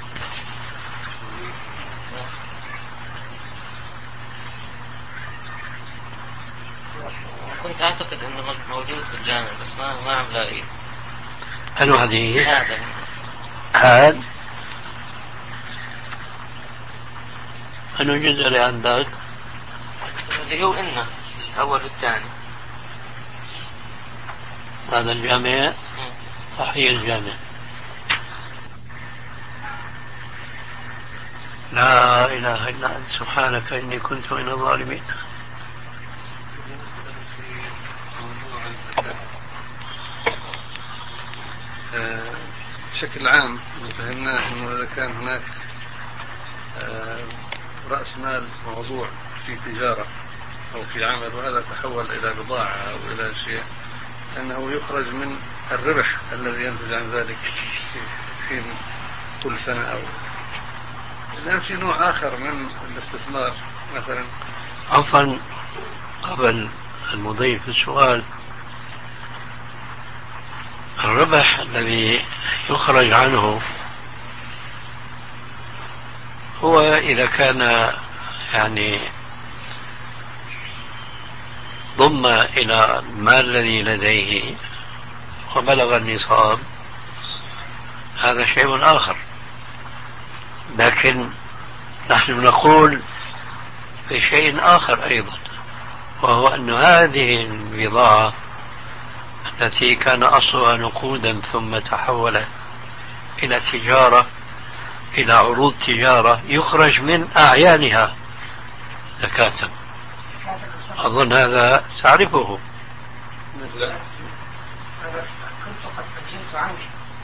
كنت أعتقد إنه موجود في الجامع بس ما ما عم لاقيه. أنو حديث هذا هذا أنو جزء اللي عندك اللي هو إنه الأول والثاني. هذا الجامع صحيح الجامع. لا إله إلا أنت سبحانك إني كنت من الظالمين. بشكل عام فهمناه أنه إذا كان هناك رأس مال موضوع في تجارة أو في عمل وهذا تحول إلى بضاعة أو إلى شيء أنه يخرج من الربح الذي ينتج عن ذلك في كل سنة أو الآن في نوع آخر من الاستثمار مثلا. عفوا قبل المضي في السؤال، الربح الذي يخرج عنه هو إذا كان يعني ضم إلى المال الذي لديه وبلغ النصاب هذا شيء آخر. لكن نحن نقول في شيء آخر أيضا، وهو أن هذه البضاعة التي كان أصلها نقودا ثم تحولت إلى تجارة إلى عروض تجارة يخرج من أعيانها زكاة. أظن هذا تعرفه. لا كنت قد سجلت عنك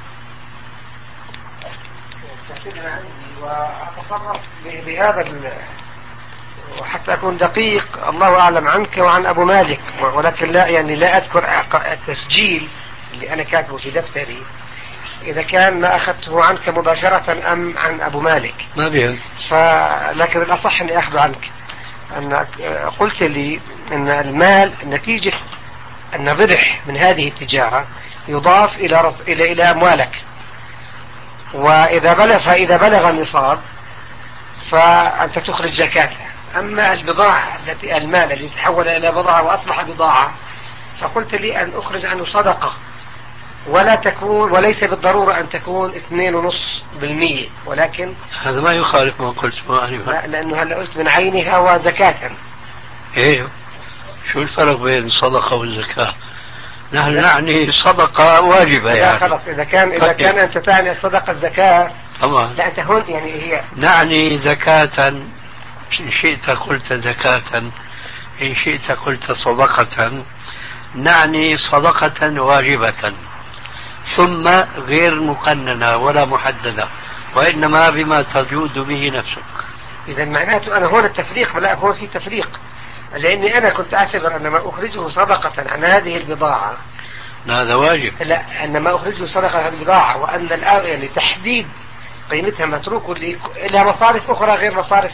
كثيرا عندي وأتصرف بهذا وحتى أكون دقيق الله أعلم عنك وعن أبو مالك، ولكن لا يعني لا أذكر التسجيل اللي أنا كاتبه في دفتري إذا كان ما أخذته عنك مباشرة أم عن أبو مالك ما بيهم. لكن الأصح أني أخذه عنك. أن قلت لي أن المال نتيجة أن الربح من هذه التجارة يضاف إلى رص... إلى إلى أموالك، وإذا بلغ فإذا بلغ النصاب فأنت تخرج زكاته. أما البضاعة التي المال الذي تحول إلى بضاعة وأصبح بضاعة فقلت لي أن أخرج عنه صدقة، ولا تكون وليس بالضرورة أن تكون اثنين ونص بالمية، ولكن هذا ما يخالف ما قلت. لا لأنه هلا قلت من عينها وزكاة. إيه شو الفرق بين الصدقة والزكاة؟ نحن نعني صدقة واجبة يعني. خلاص إذا كان إذا كان أنت تعني الصدقة الزكاة طبعا. لا أنت هون يعني هي نعني زكاة، إن شئت قلت زكاة، إن شئت قلت صدقة، نعني صدقة واجبة ثم غير مقننة ولا محددة، وإنما بما تجود به نفسك. إذا معناته أنا هون التفريق، لا هون في تفريق، لأني أنا كنت أعتبر أن ما أخرجه صدقة عن هذه البضاعة هذا واجب. لا، أن ما أخرجه صدقة عن البضاعة، وأن الآن يعني تحديد قيمتها متروك لها مصارف أخرى غير مصارف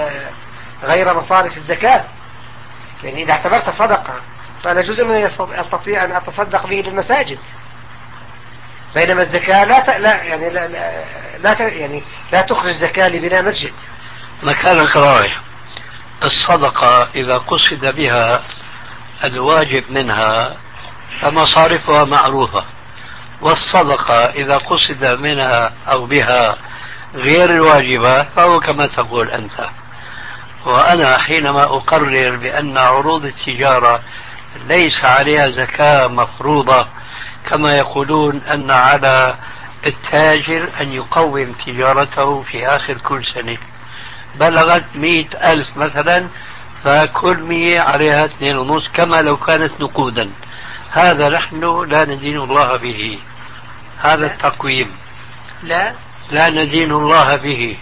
غير مصارف الزكاة. يعني إذا اعتبرت صدقة فأنا جزء من أستطيع أن أتصدق به للمساجد، بينما الزكاة لا ت... لا يعني لا لا, لا ت... يعني لا تخرج زكاة لبناء مسجد. مكانك رايح. الصدقة إذا قصد بها الواجب منها فمصارفها معروفة، والصدقة إذا قصد منها أو بها غير الواجبة فهو كما تقول أنت. وأنا حينما أقرر بأن عروض التجارة ليس عليها زكاة مفروضة، كما يقولون أن على التاجر أن يقوم تجارته في آخر كل سنة، بلغت مئة ألف مثلا، فكل مئة عليها اثنين ونص كما لو كانت نقودا. هذا نحن لا ندين الله به، هذا لا. التقويم لا لا ندين الله به،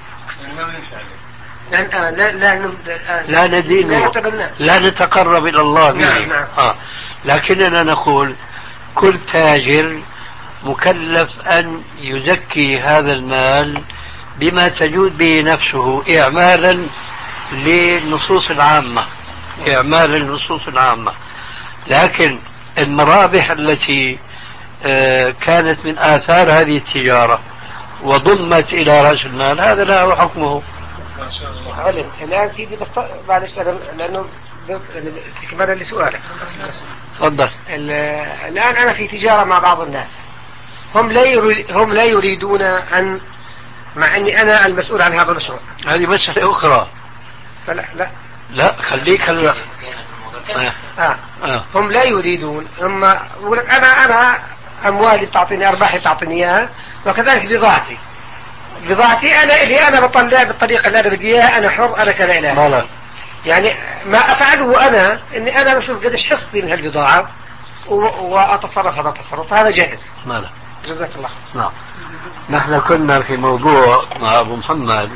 لا لا لا, لا ندين، لا, لا نتقرب إلى الله به. نعم نعم. آه. لكننا نقول كل تاجر مكلف أن يزكي هذا المال بما تجود به نفسه إعمالا للنصوص العامة، إعمالا للنصوص العامة. لكن المرابح التي كانت من آثار هذه التجارة وضمت إلى رأس المال هذا له حكمه. ما شاء الله. علم. الآن سيدي بس معلش أنا لأنه استكمالا لسؤالك، تفضل. الآن أنا في تجارة مع بعض الناس، هم لا يريد هم لا يريدون أن، مع أني أنا المسؤول عن هذا المشروع. هذه مسألة أخرى. فلا لا لا خليك هلا. آه. آه. آه. هم لا يريدون، هم يقول لك أنا أنا أموالي تعطيني، أرباحي تعطيني إياها، وكذلك بضاعتي بضاعتي أنا اللي أنا بطلع بالطريقة اللي أنا بدي إياها، أنا حر، أنا كذا إله. يعني ما أفعله أنا إني أنا بشوف قديش حصتي من هالبضاعة وأتصرف هذا التصرف، هذا جائز. مالا. جزاك الله. نعم. نحن كنا في موضوع مع أبو محمد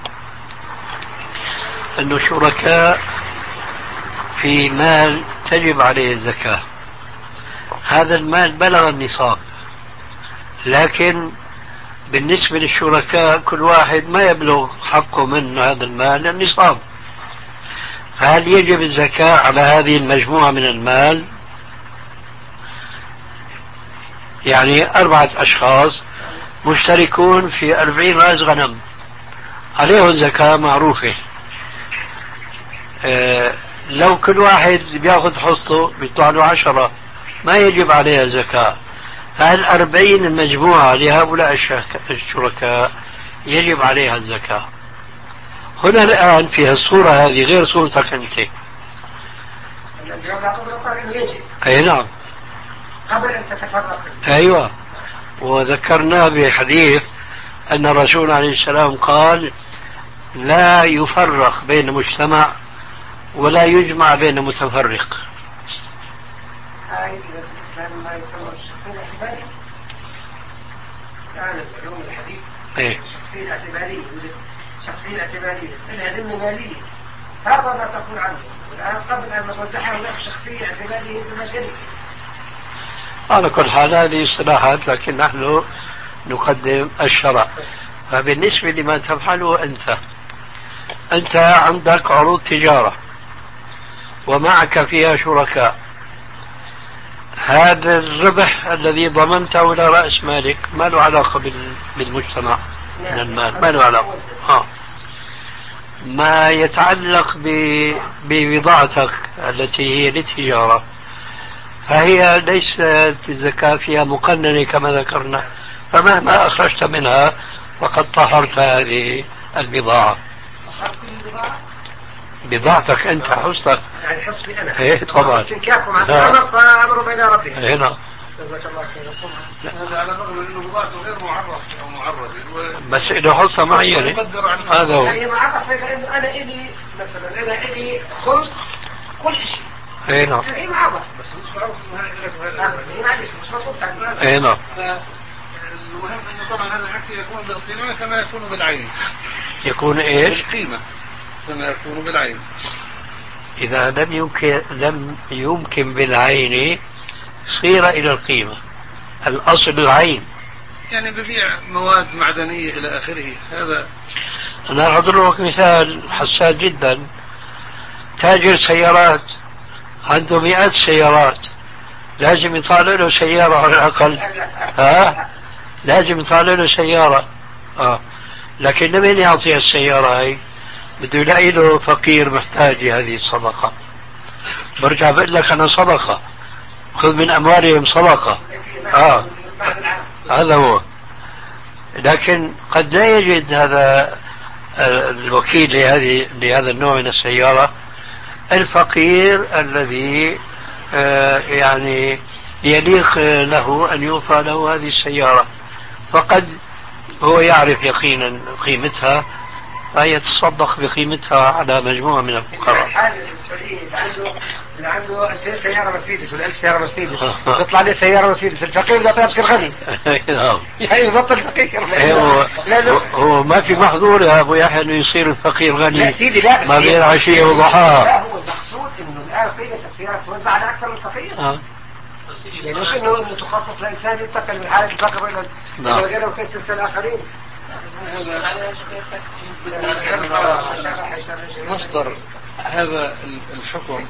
أنه شركاء في مال تجب عليه الزكاة، هذا المال بلغ النصاب، لكن بالنسبة للشركاء كل واحد ما يبلغ حقه من هذا المال النصاب، فهل يجب الزكاة على هذه المجموعة من المال؟ يعني أربعة أشخاص مشتركون في أربعين رأس غنم، عليهم زكاة معروفة. اه لو كل واحد بياخذ حصته بيطلع له عشرة، ما يجب عليها زكاة. فهل أربعين المجموعة لهؤلاء الشركاء يجب عليها الزكاة؟ هنا الآن في الصورة هذه غير صورتك أنت. أي نعم. قبل أن تتفرق. أيوة. وذكرنا بحديث أن الرسول عليه السلام قال لا يفرق بين مجتمع ولا يجمع بين متفرق. هاي الإسلام ما يسمى الشخصية الاعتبارية. كانت علوم الحديث. إيه. الشخصية الاعتبارية، شخصية اعتبارية، لها ذمة مالية. هذا ما تقول عنه. الآن قبل أن نوزعها هناك شخصية اعتبارية زي شركة. على كل حال هذه اصطلاحات، لكن نحن نقدم الشرع. فبالنسبة لما تفعله أنت، أنت عندك عروض تجارة ومعك فيها شركاء، هذا الربح الذي ضمنته إلى رأس مالك ما له علاقة بالمجتمع من المال، ما له علاقة. آه. ما يتعلق ببضاعتك التي هي للتجارة فهي ليست الزكاة فيها مقننة كما ذكرنا، فمهما أخرجت منها فقد طهرت هذه البضاعة. بضاعتك أنت، حصتك. يعني حصتي أنا. إيه طبعا. استنكاكم عن الأمر فأمروا بين ربهم. هنا جزاك الله خير. هذا على الرغم من انه بضاعته غير معرف او معرض بس له حصة معينة. هذا هو. يعني معرف لانه انا الي مثلا انا الي خمس كل شيء. اي نعم. هي معرف بس مش معروف انه هي مش مصروف عنه. اي نعم. المهم انه طبعا هذا الحكي يكون بالقيمة كما يكون بالعين. يكون ايش؟ بالقيمة كما يكون بالعين. إذا لم يمكن لم يمكن بالعين صير إلى القيمة. الأصل العين. يعني ببيع مواد معدنية إلى آخره. هذا أنا أضربك مثال حساس جدا. تاجر سيارات عنده مئات سيارات، لازم يطالع له سيارة على الأقل. ها؟ لازم يطالع له سيارة. آه. لكن لمن يعطي السيارة هاي؟ بده يلاقي له فقير محتاج هذه الصدقة. برجع بقول لك أنا صدقة، خذ من أموالهم صدقة. آه. هذا هو. لكن قد لا يجد هذا الوكيل لهذه لهذا النوع من السيارة الفقير الذي آه يعني يليق له أن يوصى له هذه السيارة، فقد هو يعرف يقينا قيمتها فيتصدق بقيمتها على مجموعة من الفقراء. الحالة السعودية اللي عنده اللي عنده ألفين سيارة مرسيدس ولا ألف سيارة مرسيدس يطلع لي سيارة مرسيدس، الفقير بده يصير غني. يعني يبطل فقير. هو, هو ما في محظور يا أبو يحيى إنه يصير الفقير غني. لا سيدي لا، ما بين عشية وضحاها. لا هو المقصود إنه الآن قيمة السيارة توزع على أكثر من فقير. آه. يعني مش إنه إنه تخصص لإنسان ينتقل من حالة الفقر إلى إلى غيره وكيف تنسى الآخرين. مصدر هذا الحكم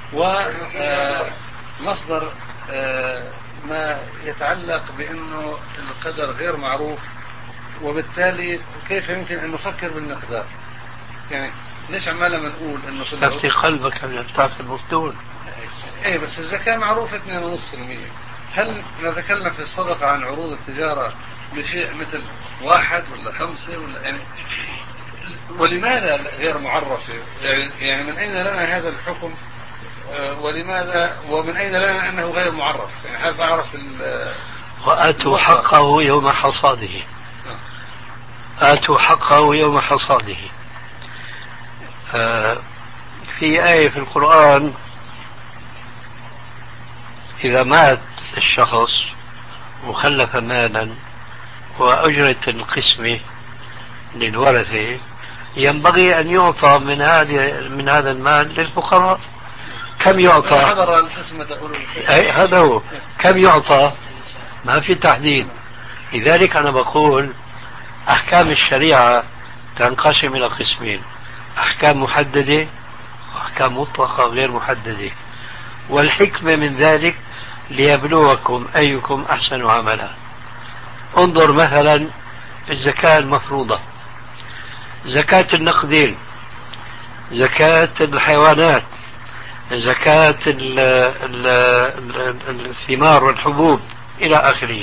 ومصدر ما يتعلق بأنه القدر غير معروف، وبالتالي كيف يمكن أن نفكر بالمقدار؟ يعني ليش عمالنا بنقول أنه تفتي قلبك أن يرتاح المفتون؟ إيه بس الزكاة معروفة اثنين فاصلة خمسة بالمئة. هل نتكلم في الصدقة عن عروض التجارة بشيء مثل واحد ولا خمسة ولا يعني ولماذا غير معرفة؟ يعني, يعني من أين لنا هذا الحكم ولماذا ومن أين لنا أنه غير معرف؟ يعني حابب أعرف. وآتوا حقه يوم حصاده. آتوا حقه يوم حصاده. آه في آية في القرآن إذا مات الشخص وخلف مالا وأجرة القسمة للورثة ينبغي أن يعطى من هذه من هذا المال للفقراء. كم يعطى؟ أي هذا هو. كم يعطى؟ ما في تحديد. لذلك أنا بقول أحكام الشريعة تنقسم إلى قسمين: أحكام محددة وأحكام مطلقة غير محددة، والحكمة من ذلك ليبلوكم أيكم أحسن عملا. انظر مثلا في الزكاة المفروضة، زكاة النقدين، زكاة الحيوانات، زكاة الثمار والحبوب إلى آخره.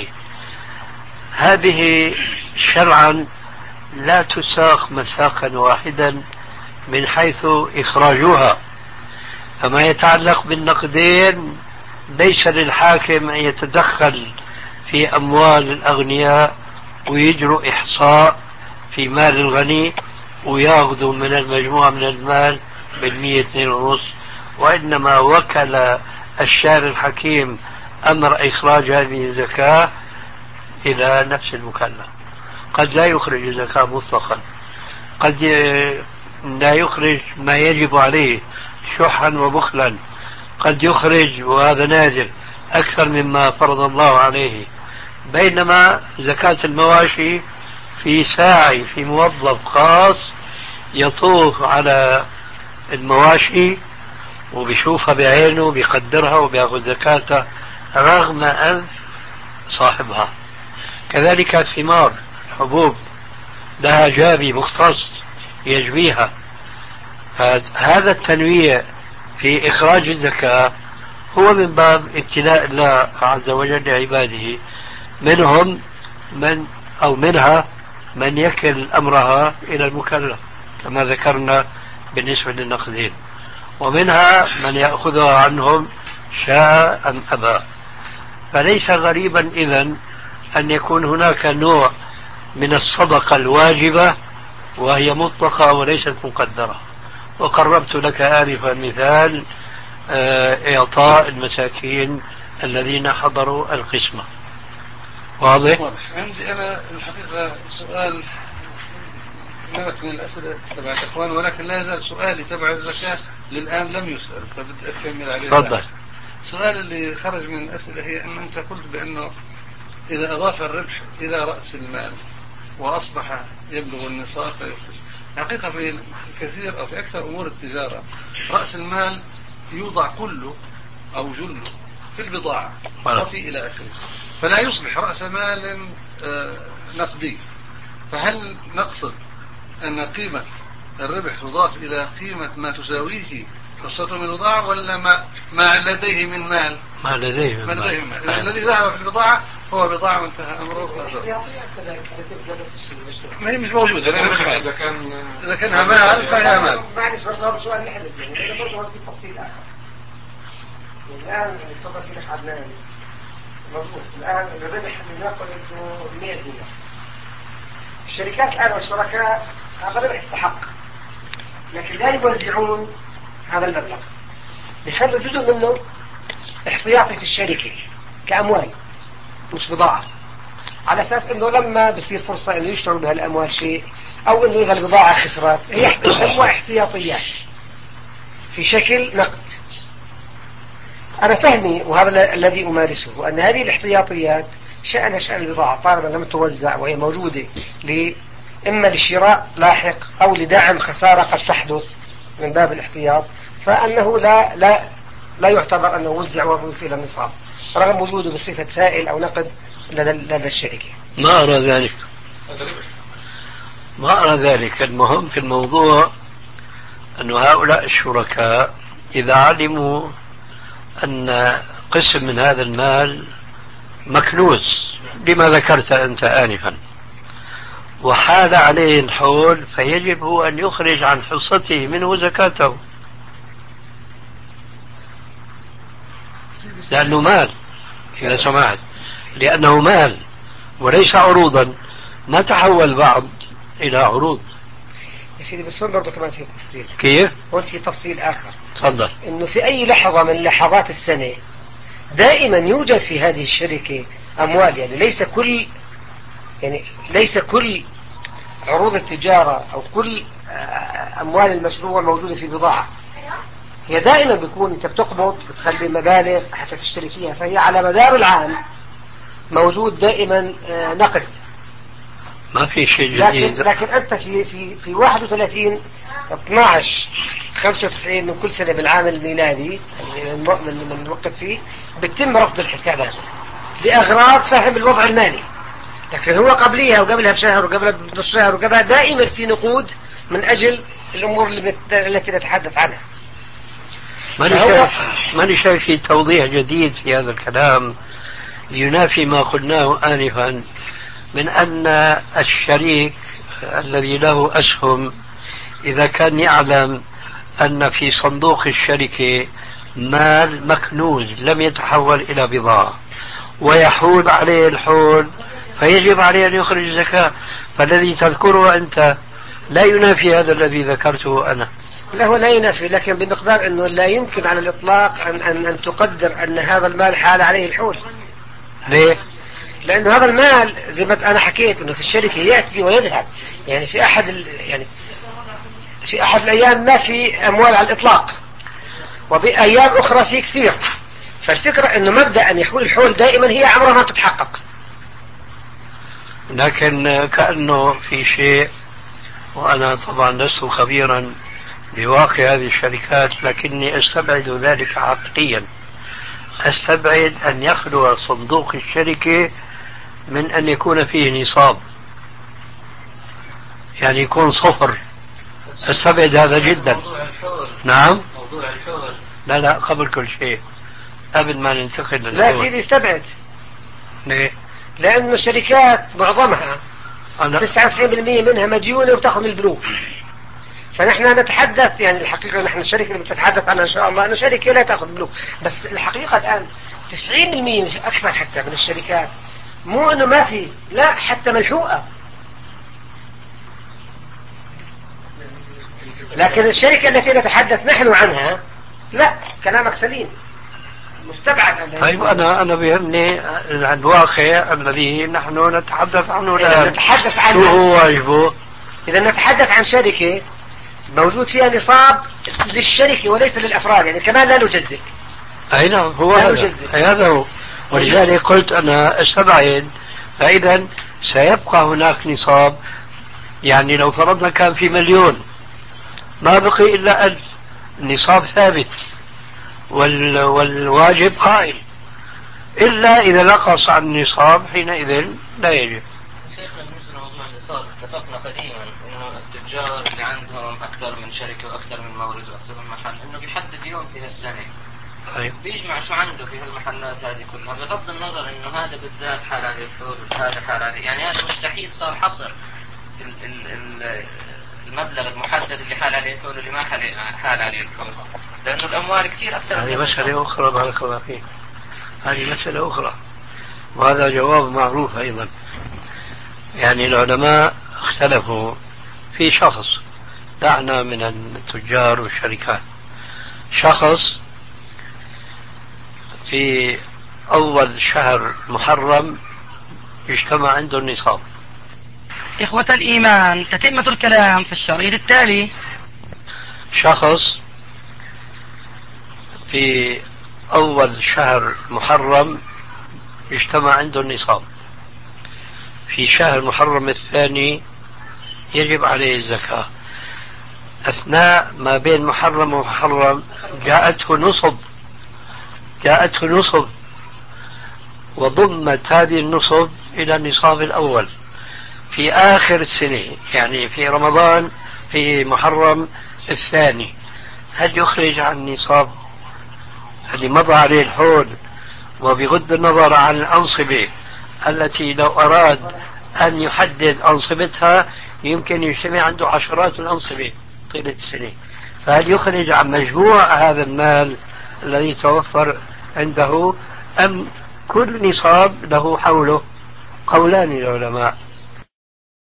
هذه شرعا لا تساق مساقا واحدا من حيث إخراجها. فما يتعلق بالنقدين ليس للحاكم أن يتدخل في أموال الأغنياء ويجروا إحصاء في مال الغني ويأخذوا من المجموعة من المال بالمية اثنين ونص، وإنما وكل الشارع الحكيم أمر إخراج هذه الزكاة إلى نفس المكلف. قد لا يخرج الزكاة مطلقا، قد لا يخرج ما يجب عليه شحا وبخلا، قد يخرج وهذا نادر أكثر مما فرض الله عليه. بينما زكاة المواشي في ساعي في موظف خاص يطوف على المواشي وبيشوفها بعينه بيقدرها وبياخذ زكاتها رغم أنف صاحبها. كذلك الثمار حبوب لها جابي مختص يجبيها. هذا التنويع في إخراج الزكاة هو من باب ابتلاء الله عز وجل لعباده، منهم من أو منها من يكل أمرها إلى المكلف كما ذكرنا بالنسبة للنقدين، ومنها من يأخذها عنهم شاء أم أبى. فليس غريبا إذن أن يكون هناك نوع من الصدقة الواجبة وهي مطلقة وليست مقدرة. وقربت لك آنفا مثال إعطاء المساكين الذين حضروا القسمة. واضح؟ عندي أنا الحقيقة سؤال من الأسئلة تبع الإخوان، ولكن لا يزال سؤالي تبع الزكاة للآن لم يسأل، فبدي أكمل عليه. تفضل. السؤال اللي خرج من الأسئلة هي أن أنت قلت بأنه إذا أضاف الربح إلى رأس المال وأصبح يبلغ النصاب فيخرج. حقيقة في الكثير أو في أكثر أمور التجارة رأس المال يوضع كله أو جله في البضاعة وفي إلى آخره، فلا يصبح رأس مال نقدي. فهل نقصد أن قيمة الربح تضاف إلى قيمة ما تساويه قصته من بضاعة، ولا ما, ما لديه من مال؟ ما لديه من مال, لديه من مال. يعني الذي ذهب في البضاعة هو بضاعة وانتهى أمره. ما هي مش موجودة. إذا كان إذا كانها مال فهي مال. معلش برضه هذا سؤال نحل يعني إذا برضه في تفصيل آخر. الآن تفضل لك عدنان مضبوط. الآن الربح اللي ناخذ مئة دينار. الشركات الآن والشركاء هذا الربح يستحق، لكن لا يوزعون هذا المبلغ، يخلوا جزء منه احتياطي في الشركة كأموال مش بضاعة، على أساس إنه لما بصير فرصة إنه يشتروا بها الأموال شيء أو إنه إذا البضاعة خسرت هي يسموها احتياطيات في شكل نقد. أنا فهمي وهذا الذي أمارسه أن هذه الاحتياطيات شأنها شأن البضاعة طالما لم توزع وهي موجودة إما لشراء لاحق أو لدعم خسارة قد تحدث من باب الاحتياط، فأنه لا لا لا يعتبر أنه وزع وظيفة إلى النصاب رغم وجوده بصفة سائل أو نقد لدى الشركة. ما أرى ذلك ما أرى ذلك. المهم في الموضوع أن هؤلاء الشركاء إذا علموا أن قسم من هذا المال مكنوز لما ذكرت أنت آنفا وحال عليه الحول، فيجب أن يخرج عن حصته منه زكاته، لأنه مال. إذا سمعت، لأنه مال وليس عروضا، ما تحول بعض إلى عروض. يا سيدي بس هون برضه كمان في تفصيل. كيف؟ هون في تفصيل آخر. تفضل. إنه في أي لحظة من لحظات السنة دائما يوجد في هذه الشركة أموال، يعني ليس كل يعني ليس كل عروض التجارة أو كل أموال المشروع موجودة في بضاعة. هي دائما بيكون أنت بتقبض بتخلي مبالغ حتى تشتري فيها، فهي على مدار العام موجود دائما نقد. ما في شيء جديد. لكن, لكن أنت في في في واحد وثلاثين اثناشر خمسة وتسعين من كل سنة بالعام الميلادي من من الوقت فيه بتتم رصد الحسابات لأغراض فهم الوضع المالي، لكن هو قبليها وقبلها بشهر وقبلها بنص شهر وكذا دائما في نقود من أجل الأمور اللي التي نتحدث عنها. ماني شايف ماني شايف في توضيح جديد في هذا الكلام ينافي ما قلناه آنفا من أن الشريك الذي له أسهم إذا كان يعلم أن في صندوق الشركة مال مكنوز لم يتحول إلى بضاعة ويحول عليه الحول، فيجب عليه أن يخرج زكاة. فالذي تذكره أنت لا ينافي هذا الذي ذكرته أنا. لا هو لا ينافي، لكن بمقدار أنه لا يمكن على الإطلاق أن, أن, أن تقدر أن هذا المال حال عليه الحول. ليه؟ لأنه هذا المال زي ما أنا حكيت أنه في الشركة يأتي ويذهب، يعني في أحد ال... يعني في أحد الأيام ما في أموال على الإطلاق وبأيام أخرى في كثير. فالفكرة أنه مبدأ أن يحول الحول دائما هي عمرها ما تتحقق. لكن كأنه في شيء، وأنا طبعا لست خبيرا بواقع هذه الشركات لكني أستبعد ذلك عقليا، أستبعد أن يخلو صندوق الشركة من أن يكون فيه نصاب، يعني يكون صفر. أستبعد هذا جدا. نعم. موضوع الشغل. لا لا قبل كل شيء قبل ما ننتقل للأول. لا سيدي استبعد. ليه؟ لأن الشركات معظمها تسعة وتسعين بالمئة منها مديونة وتأخذ من البنوك. فنحن نتحدث يعني الحقيقة نحن الشركة اللي بتتحدث عنها إن شاء الله أن شركة لا تأخذ بنوك، بس الحقيقة الآن تسعين بالمئة مش أكثر حتى من الشركات مو أنه ما في، لا حتى ملحوقة. لكن الشركة التي نتحدث نحن عنها لا، كلامك سليم مستبعد. طيب أنا أنا بيهمني الواقع الذي نحن نتحدث عنه الآن. نتحدث عن شو هو واجبه؟ إذا نتحدث عن شركة موجود فيها نصاب للشركة وليس للأفراد، يعني كمان لا نجزئ. أي نعم، هو لا هذا نجزئ. هذا هو. ولذلك قلت أنا استبعد، فإذا سيبقى هناك نصاب. يعني لو فرضنا كان في مليون ما بقي إلا ألف، النصاب ثابت وال... والواجب قائم، إلا إذا نقص عن النصاب حينئذ لا يجب. شيخنا بالنسبة لموضوع النصاب اتفقنا قديما انه التجار اللي عندهم اكثر من شركة واكثر من مورد واكثر من محل انه بيحدد يوم في هالسنة أيوة. بيجمع شو عنده في هالمحلات هذه كلها، بغض النظر انه هذا بالذات حال عليه الحول وهذا حال عليه، يعني هذا مستحيل صار حصر ال ال ال المبلغ المحدد اللي حال عليه الحول واللي ما حال عليه الحول، لانه الاموال كثير اكثر. هذه مسألة أخرى بارك الله فيك، هذه مسألة أخرى، وهذا جواب معروف أيضا. يعني العلماء اختلفوا في شخص، دعنا من التجار والشركات، شخص في أول شهر محرم اجتمع عنده النصاب. إخوة الإيمان، تتمة الكلام في الشريط التالي. شخص في أول شهر محرم اجتمع عنده النصاب، في شهر محرم الثاني يجب عليه الزكاة، أثناء ما بين محرم ومحرم جاءته نصب جاءته نصب وضمت هذه النصب إلى النصاب الأول في آخر السنة، يعني في رمضان في محرم الثاني. هل يخرج عن النصاب اللي مضى عليه الحول، وبغض النظر عن الأنصبة التي لو أراد أن يحدد أنصبتها يمكن يجتمع عنده عشرات الأنصبة طيلة السنة، فهل يخرج عن مجموع هذا المال الذي توفر عنده، أم كل نصاب له حوله؟ قولان للعلماء.